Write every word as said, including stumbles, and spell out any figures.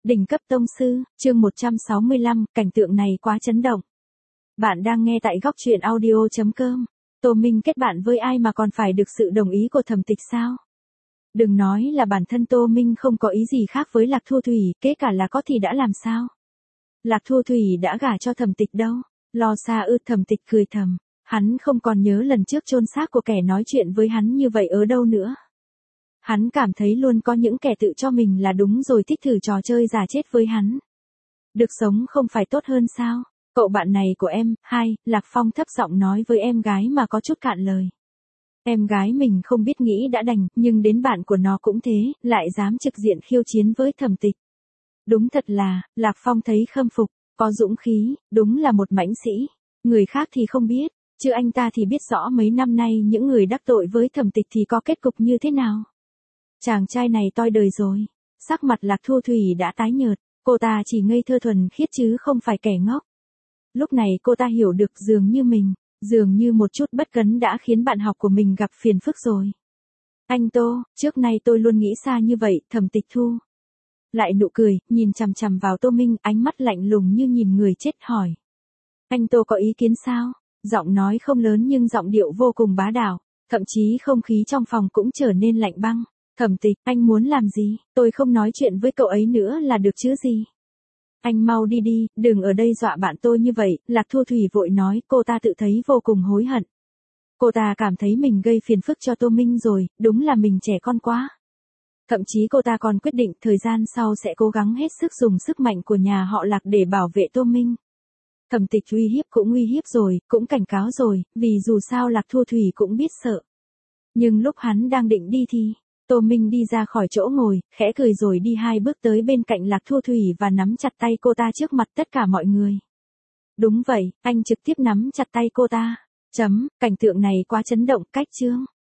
Đỉnh cấp tông sư, chương một trăm sáu mươi lăm, cảnh tượng này quá chấn động. Bạn đang nghe tại góc truyện audio chấm com. Tô Minh kết bạn với ai mà còn phải được sự đồng ý của Thẩm Tịch sao? Đừng nói là bản thân Tô Minh không có ý gì khác với Lạc Thu Thủy, kể cả là có thì đã làm sao? Lạc Thu Thủy đã gả cho Thẩm Tịch đâu? Lo xa ư? Thẩm Tịch cười thầm. Hắn không còn nhớ lần trước chôn xác của kẻ nói chuyện với hắn như vậy ở đâu nữa. Hắn cảm thấy luôn có những kẻ tự cho mình là đúng rồi thích thử trò chơi giả chết với hắn. Được sống không phải tốt hơn sao? Cậu bạn này của em, hai, Lạc Phong thấp giọng nói với em gái mà có chút cạn lời. Em gái mình không biết nghĩ đã đành, nhưng đến bạn của nó cũng thế, lại dám trực diện khiêu chiến với Thẩm Tịch. Đúng thật là, Lạc Phong thấy khâm phục, có dũng khí, đúng là một mãnh sĩ. Người khác thì không biết, chứ anh ta thì biết rõ mấy năm nay những người đắc tội với Thẩm Tịch thì có kết cục như thế nào. Chàng trai này toi đời rồi. Sắc mặt Lạc Thu Thủy đã tái nhợt, cô ta chỉ ngây thơ thuần khiết chứ không phải kẻ ngốc. Lúc này cô ta hiểu được dường như mình, dường như một chút bất cẩn đã khiến bạn học của mình gặp phiền phức rồi. Anh Tô, trước nay tôi luôn nghĩ xa như vậy. Thẩm Tịch thu lại nụ cười, nhìn chằm chằm vào Tô Minh, ánh mắt lạnh lùng như nhìn người chết, hỏi. Anh Tô có ý kiến sao? Giọng nói không lớn nhưng giọng điệu vô cùng bá đạo, thậm chí không khí trong phòng cũng trở nên lạnh băng. Thẩm Tịch, anh muốn làm gì? Tôi không nói chuyện với cậu ấy nữa là được chứ gì? Anh mau đi đi, đừng ở đây dọa bạn tôi như vậy. Lạc Thu Thủy vội nói, cô ta tự thấy vô cùng hối hận. Cô ta cảm thấy mình gây phiền phức cho Tô Minh rồi, đúng là mình trẻ con quá. Thậm chí cô ta còn quyết định thời gian sau sẽ cố gắng hết sức dùng sức mạnh của nhà họ Lạc để bảo vệ Tô Minh. Thẩm Tịch uy hiếp cũng uy hiếp rồi, cũng cảnh cáo rồi, vì dù sao Lạc Thu Thủy cũng biết sợ. Nhưng lúc hắn đang định đi thì, Tô Minh đi ra khỏi chỗ ngồi, khẽ cười rồi đi hai bước tới bên cạnh Lạc Thu Thủy và nắm chặt tay cô ta trước mặt tất cả mọi người. Đúng vậy, anh trực tiếp nắm chặt tay cô ta. Chấm, cảnh tượng này quá chấn động, cách chương.